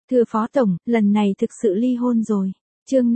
Thưa Phó Tổng, lần này thực sự ly hôn rồi. Chương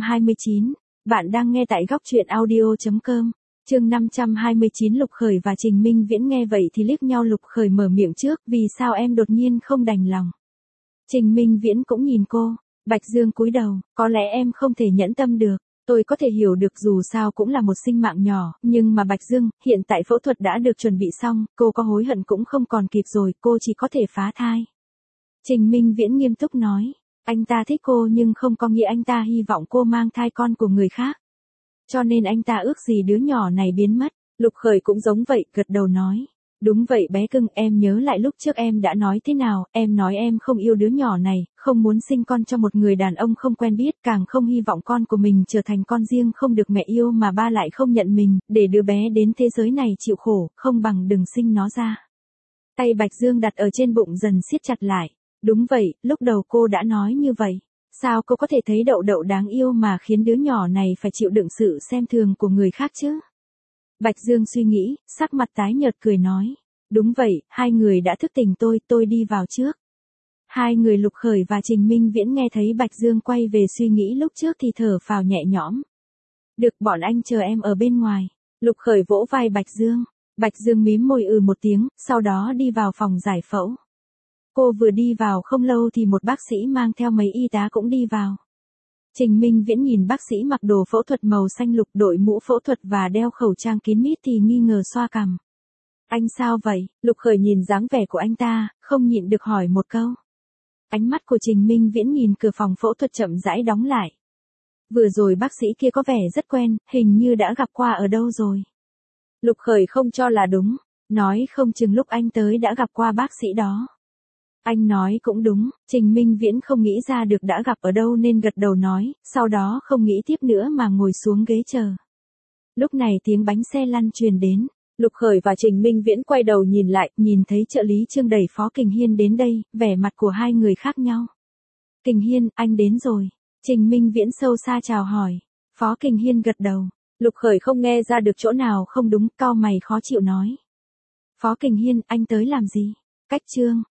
529, bạn đang nghe tại góc truyện audio.com. Chương 529 Lục Khởi và Trình Minh Viễn nghe vậy thì liếc nhau. Lục Khởi mở miệng trước, vì sao em đột nhiên không đành lòng. Trình Minh Viễn cũng nhìn cô, Bạch Dương cúi đầu, có lẽ em không thể nhẫn tâm được. Tôi có thể hiểu được dù sao cũng là một sinh mạng nhỏ, nhưng mà Bạch Dương, hiện tại phẫu thuật đã được chuẩn bị xong, cô có hối hận cũng không còn kịp rồi, cô chỉ có thể phá thai. Trình Minh Viễn nghiêm túc nói, anh ta thích cô nhưng không có nghĩa anh ta hy vọng cô mang thai con của người khác. Cho nên anh ta ước gì đứa nhỏ này biến mất. Lục Khởi cũng giống vậy, gật đầu nói. Đúng vậy bé cưng, em nhớ lại lúc trước em đã nói thế nào, em nói em không yêu đứa nhỏ này, không muốn sinh con cho một người đàn ông không quen biết, càng không hy vọng con của mình trở thành con riêng không được mẹ yêu mà ba lại không nhận mình, để đứa bé đến thế giới này chịu khổ, không bằng đừng sinh nó ra. Tay Bạch Dương đặt ở trên bụng dần siết chặt lại. Đúng vậy, lúc đầu cô đã nói như vậy. Sao cô có thể thấy Đậu Đậu đáng yêu mà khiến đứa nhỏ này phải chịu đựng sự xem thường của người khác chứ? Bạch Dương suy nghĩ, sắc mặt tái nhợt cười nói. Đúng vậy, hai người đã thức tỉnh tôi đi vào trước. Hai người Lục Khởi và Trình Minh Viễn nghe thấy Bạch Dương quay về suy nghĩ lúc trước thì thở phào nhẹ nhõm. Được, bọn anh chờ em ở bên ngoài. Lục Khởi vỗ vai Bạch Dương. Bạch Dương mím môi một tiếng, sau đó đi vào phòng giải phẫu. Cô vừa đi vào không lâu thì một bác sĩ mang theo mấy y tá cũng đi vào. Trình Minh Viễn nhìn bác sĩ mặc đồ phẫu thuật màu xanh lục, đội mũ phẫu thuật và đeo khẩu trang kín mít thì nghi ngờ xoa cằm. Anh sao vậy? Lục Khởi nhìn dáng vẻ của anh ta, không nhịn được hỏi một câu. Ánh mắt của Trình Minh Viễn nhìn cửa phòng phẫu thuật chậm rãi đóng lại. Vừa rồi bác sĩ kia có vẻ rất quen, hình như đã gặp qua ở đâu rồi. Lục Khởi không cho là đúng, nói không chừng lúc anh tới đã gặp qua bác sĩ đó. Anh nói cũng đúng, Trình Minh Viễn không nghĩ ra được đã gặp ở đâu nên gật đầu nói, sau đó không nghĩ tiếp nữa mà ngồi xuống ghế chờ. Lúc này tiếng bánh xe lăn truyền đến, Lục Khởi và Trình Minh Viễn quay đầu nhìn lại, nhìn thấy trợ lý Trương đẩy Phó Kình Hiên đến đây, vẻ mặt của hai người khác nhau. Kình Hiên, anh đến rồi. Trình Minh Viễn sâu xa chào hỏi. Phó Kình Hiên gật đầu. Lục Khởi không nghe ra được chỗ nào không đúng, cau mày khó chịu nói. Phó Kình Hiên, anh tới làm gì? Cách Trương,